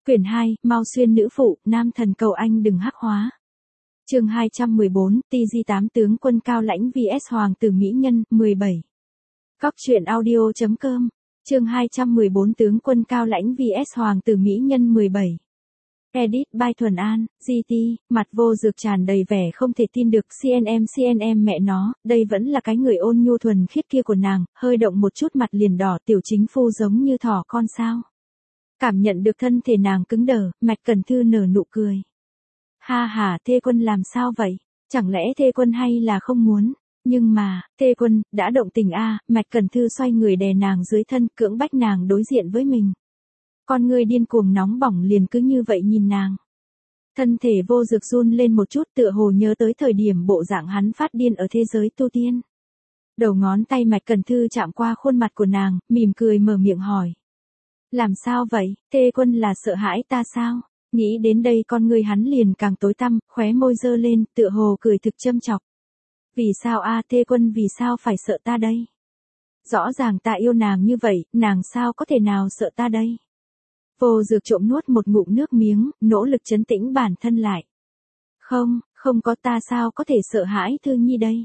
Quyển 2, Mao Xuyên nữ phụ, nam thần cầu anh đừng hắc hóa. Chương 214, TG8 tướng quân cao lãnh vs hoàng tử mỹ nhân, 17. Góc truyện audio.com. Chương 214 tướng quân cao lãnh vs hoàng tử mỹ nhân 17. Edit by Thuần An, GT, mặt Vô Dược tràn đầy vẻ không thể tin được. CNM mẹ nó, đây vẫn là cái người ôn nhu thuần khiết kia của nàng, hơi động một chút mặt liền đỏ. Tiểu chính phu giống như thỏ con sao. Cảm nhận được thân thể nàng cứng đờ, Mạch Cẩn Thư nở nụ cười. Ha ha, Thê Quân làm sao vậy? Chẳng lẽ Thê Quân hay là không muốn? Nhưng mà, Thê Quân, đã động tình a. Mạch Cẩn Thư xoay người đè nàng dưới thân, cưỡng bách nàng đối diện với mình. Con người điên cuồng nóng bỏng liền cứ như vậy nhìn nàng. Thân thể Vô Dược run lên một chút, tựa hồ nhớ tới thời điểm bộ dạng hắn phát điên ở thế giới tu tiên. Đầu ngón tay Mạch Cẩn Thư chạm qua khuôn mặt của nàng, mỉm cười mở miệng hỏi. Làm sao vậy, Thê Quân là sợ hãi ta sao? Nghĩ đến đây con người hắn liền càng tối tăm, khóe môi giơ lên, tựa hồ cười thực châm chọc. Vì sao a, Thê Quân vì sao phải sợ ta đây? Rõ ràng ta yêu nàng như vậy, nàng sao có thể nào sợ ta đây? Vô Dược trộm nuốt một ngụm nước miếng, nỗ lực trấn tĩnh bản thân lại. Không có, ta sao có thể sợ hãi Thư Nhi đây?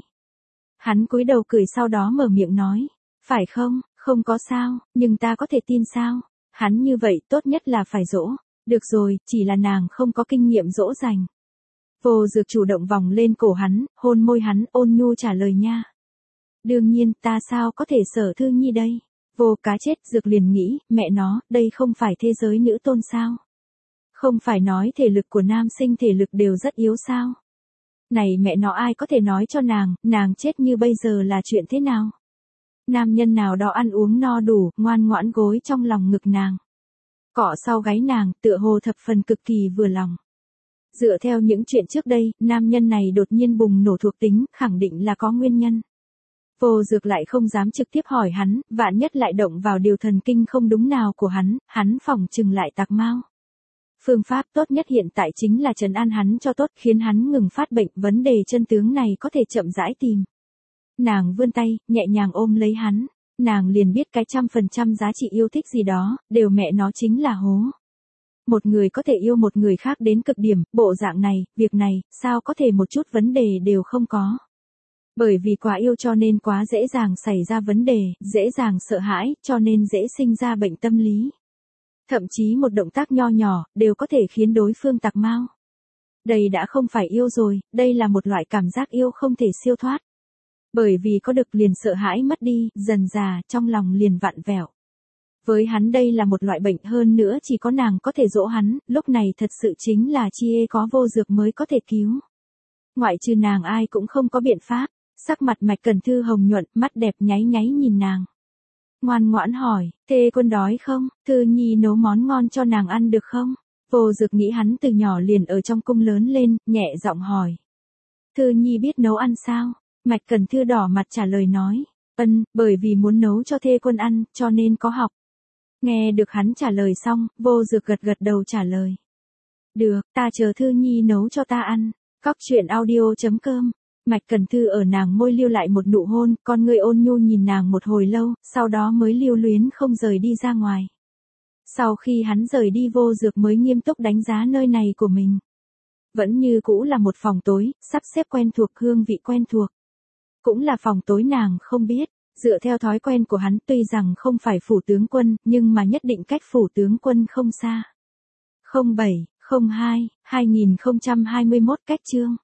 Hắn cúi đầu cười sau đó mở miệng nói. Phải không có sao, nhưng ta có thể tin sao? Hắn như vậy tốt nhất là phải dỗ. Được rồi, chỉ là nàng không có kinh nghiệm dỗ dành. Vô Dược chủ động vòng lên cổ hắn, hôn môi hắn, ôn nhu trả lời nha. Đương nhiên, ta sao có thể sợ Thư Nhi đây? Vô cá chết. Dược liền nghĩ, mẹ nó, đây không phải thế giới nữ tôn sao? Không phải nói thể lực của nam sinh thể lực đều rất yếu sao? Này mẹ nó, ai có thể nói cho nàng chết như bây giờ là chuyện thế nào? Nam nhân nào đó ăn uống no đủ, ngoan ngoãn gối trong lòng ngực nàng. Cọ sau gáy nàng, tựa hồ thập phần cực kỳ vừa lòng. Dựa theo những chuyện trước đây, nam nhân này đột nhiên bùng nổ thuộc tính, khẳng định là có nguyên nhân. Vô Dược lại không dám trực tiếp hỏi hắn, vạn nhất lại động vào điều thần kinh không đúng nào của hắn phỏng chừng lại tạc mau. Phương pháp tốt nhất hiện tại chính là trấn an hắn cho tốt, khiến hắn ngừng phát bệnh. Vấn đề chân tướng này có thể chậm rãi tìm. Nàng vươn tay, nhẹ nhàng ôm lấy hắn. Nàng liền biết cái 100% giá trị yêu thích gì đó, đều mẹ nó chính là hố. Một người có thể yêu một người khác đến cực điểm, bộ dạng này, việc này, sao có thể một chút vấn đề đều không có. Bởi vì quá yêu cho nên quá dễ dàng xảy ra vấn đề, dễ dàng sợ hãi, cho nên dễ sinh ra bệnh tâm lý. Thậm chí một động tác nho nhỏ, đều có thể khiến đối phương tạc mau. Đây đã không phải yêu rồi, đây là một loại cảm giác yêu không thể siêu thoát. Bởi vì có được liền sợ hãi mất đi, dần dà, trong lòng liền vặn vẹo. Với hắn đây là một loại bệnh, hơn nữa chỉ có nàng có thể dỗ hắn, lúc này thật sự chính là có Vô Dược mới có thể cứu. Ngoại trừ nàng ai cũng không có biện pháp. Sắc mặt Mạch Cẩn Thư hồng nhuận, mắt đẹp nháy nháy nhìn nàng. Ngoan ngoãn hỏi, Thê Quân đói không? Thư Nhi nấu món ngon cho nàng ăn được không? Vô Dược nghĩ hắn từ nhỏ liền ở trong cung lớn lên, nhẹ giọng hỏi. Thư Nhi biết nấu ăn sao? Mạch Cẩn Thư đỏ mặt trả lời nói. Bởi vì muốn nấu cho Thê Quân ăn, cho nên có học. Nghe được hắn trả lời xong, Vô Dược gật gật đầu trả lời. Được, ta chờ Thư Nhi nấu cho ta ăn. Góc truyện audio.com. Mạch Cẩn Thư ở nàng môi lưu lại một nụ hôn, con người ôn nhu nhìn nàng một hồi lâu, sau đó mới lưu luyến không rời đi ra ngoài. Sau khi hắn rời đi, Vô Dược mới nghiêm túc đánh giá nơi này của mình. Vẫn như cũ là một phòng tối, sắp xếp quen thuộc, hương vị quen thuộc. Cũng là phòng tối nàng không biết, dựa theo thói quen của hắn tuy rằng không phải phủ tướng quân, nhưng mà nhất định cách phủ tướng quân không xa. 07/02/2021 cách chương.